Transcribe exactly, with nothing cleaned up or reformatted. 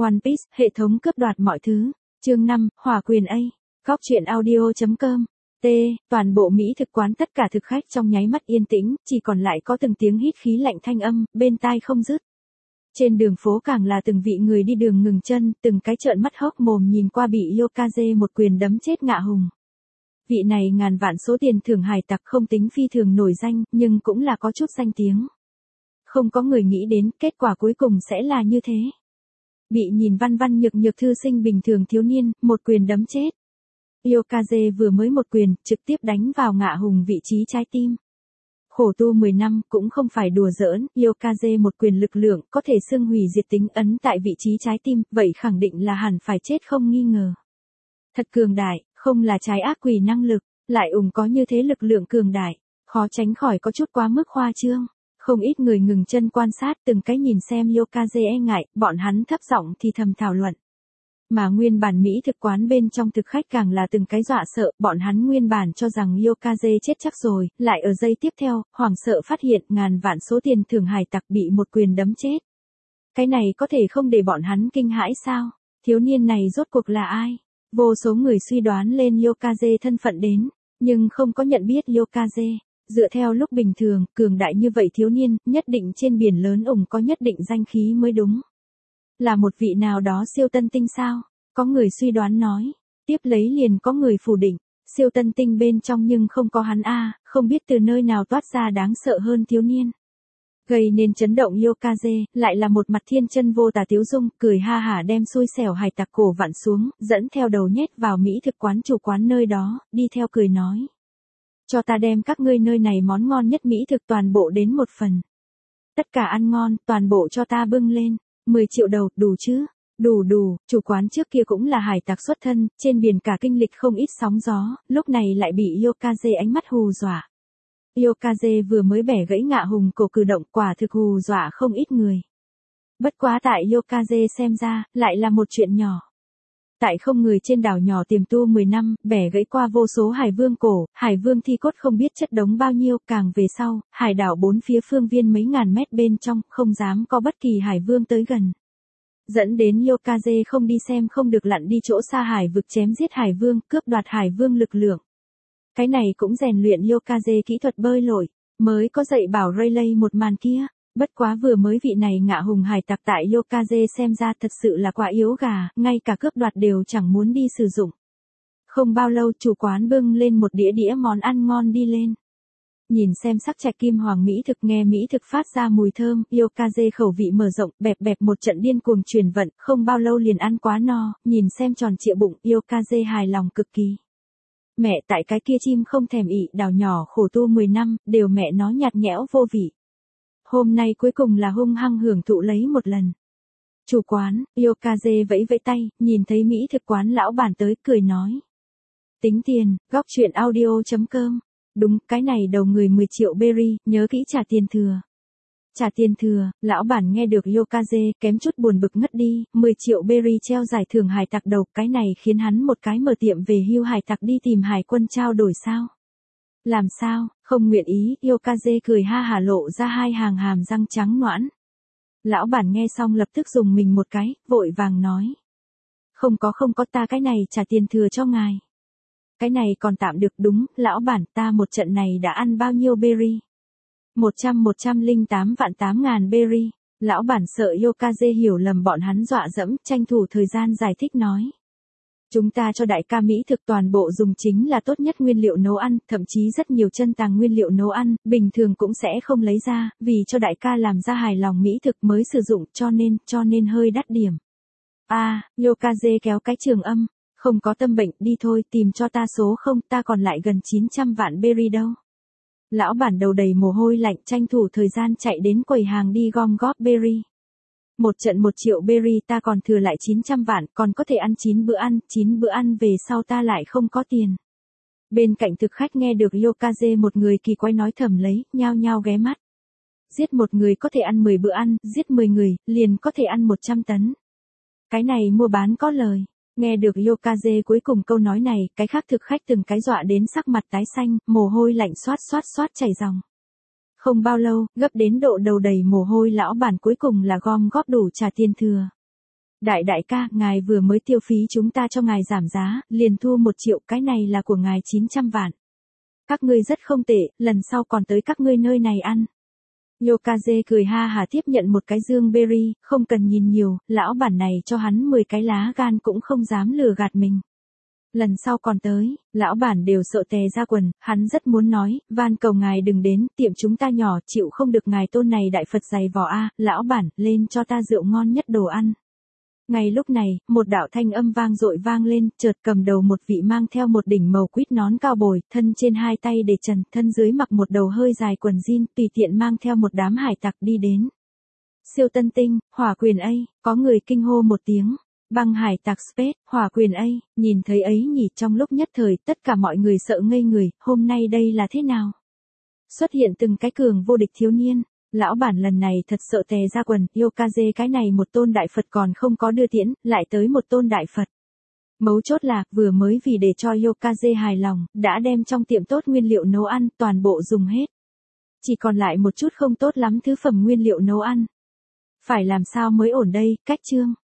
One Piece, hệ thống cướp đoạt mọi thứ. Chương năm, Hỏa quyền A. Góc truyện audio.com. T. Toàn bộ Mỹ thực quán tất cả thực khách trong nháy mắt yên tĩnh, chỉ còn lại có từng tiếng hít khí lạnh thanh âm, bên tai không dứt. Trên đường phố càng là từng vị người đi đường ngừng chân, từng cái trợn mắt hốc mồm nhìn qua bị Yokaze một quyền đấm chết ngạ hùng. Vị này ngàn vạn số tiền thưởng hải tặc không tính phi thường nổi danh, nhưng cũng là có chút danh tiếng. Không có người nghĩ đến kết quả cuối cùng sẽ là như thế. Bị nhìn văn văn nhược nhược thư sinh bình thường thiếu niên, một quyền đấm chết. Yokaze vừa mới một quyền, trực tiếp đánh vào ngạ hùng vị trí trái tim. Khổ tu mười năm, cũng không phải đùa giỡn, Yokaze một quyền lực lượng, có thể xưng hủy diệt tính ấn tại vị trí trái tim, vậy khẳng định là hẳn phải chết không nghi ngờ. Thật cường đại, không là trái ác quỷ năng lực, lại ủng có như thế lực lượng cường đại, khó tránh khỏi có chút quá mức khoa trương. Không ít người ngừng chân quan sát từng cái nhìn xem Yokaze e ngại, bọn hắn thấp giọng thì thầm thảo luận. Mà nguyên bản Mỹ thực quán bên trong thực khách càng là từng cái dọa sợ, bọn hắn nguyên bản cho rằng Yokaze chết chắc rồi, lại ở giây tiếp theo, hoảng sợ phát hiện ngàn vạn số tiền thưởng hải tặc bị một quyền đấm chết. Cái này có thể không để bọn hắn kinh hãi sao? Thiếu niên này rốt cuộc là ai? Vô số người suy đoán lên Yokaze thân phận đến, nhưng không có nhận biết Yokaze. Dựa theo lúc bình thường, cường đại như vậy thiếu niên, nhất định trên biển lớn ủng có nhất định danh khí mới đúng. Là một vị nào đó siêu tân tinh sao? Có người suy đoán nói. Tiếp lấy liền có người phủ định. Siêu tân tinh bên trong nhưng không có hắn a, không biết từ nơi nào toát ra đáng sợ hơn thiếu niên. Gây nên chấn động Yokaze, lại là một mặt thiên chân vô tà tiếu dung, cười ha hả đem xui xẻo hải tặc cổ vặn xuống, dẫn theo đầu nhét vào Mỹ thực quán chủ quán nơi đó, đi theo cười nói. Cho ta đem các ngươi nơi này món ngon nhất Mỹ thực toàn bộ đến một phần. Tất cả ăn ngon, toàn bộ cho ta bưng lên. mười triệu đầu, đủ chứ? Đủ đủ, chủ quán trước kia cũng là hải tặc xuất thân, trên biển cả kinh lịch không ít sóng gió, lúc này lại bị Yokaze ánh mắt hù dọa. Yokaze vừa mới bẻ gãy ngạ hùng cổ cử động quả thực hù dọa không ít người. Bất quá tại Yokaze xem ra, lại là một chuyện nhỏ. Tại không người trên đảo nhỏ tiềm tu mười năm, bẻ gãy qua vô số hải vương cổ, hải vương thi cốt không biết chất đống bao nhiêu, càng về sau, hải đảo bốn phía phương viên mấy ngàn mét bên trong, không dám có bất kỳ hải vương tới gần. Dẫn đến Yokaze không đi xem không được lặn đi chỗ xa hải vực chém giết hải vương, cướp đoạt hải vương lực lượng. Cái này cũng rèn luyện Yokaze kỹ thuật bơi lội, mới có dạy bảo Rayleigh một màn kia. Bất quá vừa mới vị này ngạ hùng hải tặc tại Yokaze xem ra thật sự là quá yếu gà, ngay cả cướp đoạt đều chẳng muốn đi sử dụng. Không bao lâu chủ quán bưng lên một đĩa đĩa món ăn ngon đi lên. Nhìn xem sắc trạch kim hoàng Mỹ thực nghe Mỹ thực phát ra mùi thơm, Yokaze khẩu vị mở rộng, bẹp bẹp một trận điên cuồng truyền vận, không bao lâu liền ăn quá no, nhìn xem tròn trịa bụng, Yokaze hài lòng cực kỳ. Mẹ tại cái kia chim không thèm ị đào nhỏ khổ tu mười năm, đều mẹ nó nhạt nhẽo vô vị. Hôm nay cuối cùng là hung hăng hưởng thụ lấy một lần. Chủ quán, Yokaze vẫy vẫy tay, nhìn thấy Mỹ thực quán lão bản tới, cười nói. Tính tiền, góc truyện audio.com. Đúng, cái này đầu người mười triệu berry, nhớ kỹ trả tiền thừa. Trả tiền thừa, lão bản nghe được Yokaze, kém chút buồn bực ngất đi, mười triệu berry treo giải thưởng hải tặc đầu, cái này khiến hắn một cái mở tiệm về hưu hải tặc đi tìm hải quân trao đổi sao? Làm sao, không nguyện ý, Yokaze cười ha hả lộ ra hai hàng hàm răng trắng nõn. Lão bản nghe xong lập tức dùng mình một cái, vội vàng nói. Không có không có ta cái này trả tiền thừa cho ngài. Cái này còn tạm được đúng, lão bản ta một trận này đã ăn bao nhiêu berry? Một trăm một trăm linh tám vạn tám ngàn berry. Lão bản sợ Yokaze hiểu lầm bọn hắn dọa dẫm, tranh thủ thời gian giải thích nói. Chúng ta cho đại ca Mỹ thực toàn bộ dùng chính là tốt nhất nguyên liệu nấu ăn, thậm chí rất nhiều chân tàng nguyên liệu nấu ăn, bình thường cũng sẽ không lấy ra, vì cho đại ca làm ra hài lòng Mỹ thực mới sử dụng, cho nên, cho nên hơi đắt điểm. A, à, Yokaze kéo cái trường âm, không có tâm bệnh, đi thôi, tìm cho ta số không, ta còn lại gần chín trăm vạn berry đâu. Lão bản đầu đầy mồ hôi lạnh tranh thủ thời gian chạy đến quầy hàng đi gom góp berry. Một trận một triệu berry ta còn thừa lại chín trăm vạn, còn có thể ăn chín bữa ăn, chín bữa ăn về sau ta lại không có tiền. Bên cạnh thực khách nghe được Yokaze một người kỳ quái nói thầm lấy, nhao nhao ghé mắt. Giết một người có thể ăn mười bữa ăn, giết mười người, liền có thể ăn một trăm tấn. Cái này mua bán có lời. Nghe được Yokaze cuối cùng câu nói này, cái khác thực khách từng cái dọa đến sắc mặt tái xanh, mồ hôi lạnh xoát xoát xoát chảy ròng. Không bao lâu, gấp đến độ đầu đầy mồ hôi lão bản cuối cùng là gom góp đủ trả tiền thừa. Đại đại ca, ngài vừa mới tiêu phí chúng ta cho ngài giảm giá, liền thu một triệu, cái này là của ngài chín trăm vạn. Các ngươi rất không tệ, lần sau còn tới các ngươi nơi này ăn. Yokaze cười ha hả tiếp nhận một cái dương berry, không cần nhìn nhiều, lão bản này cho hắn mười cái lá gan cũng không dám lừa gạt mình. Lần sau còn tới, lão bản đều sợ tè ra quần, hắn rất muốn nói, van cầu ngài đừng đến, tiệm chúng ta nhỏ, chịu không được ngài tôn này đại Phật dày vò a, lão bản, lên cho ta rượu ngon nhất đồ ăn. Ngay lúc này, một đạo thanh âm vang dội vang lên, chợt cầm đầu một vị mang theo một đỉnh màu quýt nón cao bồi, thân trên hai tay để trần, thân dưới mặc một đầu hơi dài quần jean, tùy tiện mang theo một đám hải tặc đi đến. Siêu tân tinh, hỏa quyền A, có người kinh hô một tiếng. Băng hải tặc Space, hỏa quyền A, nhìn thấy ấy nhỉ, trong lúc nhất thời, tất cả mọi người sợ ngây người, hôm nay đây là thế nào? Xuất hiện từng cái cường vô địch thiếu niên. Lão bản lần này thật sợ tè ra quần, Yokaze cái này một tôn đại Phật còn không có đưa tiễn, lại tới một tôn đại Phật. Mấu chốt là, vừa mới vì để cho Yokaze hài lòng, đã đem trong tiệm tốt nguyên liệu nấu ăn, toàn bộ dùng hết. Chỉ còn lại một chút không tốt lắm thứ phẩm nguyên liệu nấu ăn. Phải làm sao mới ổn đây, cách chương.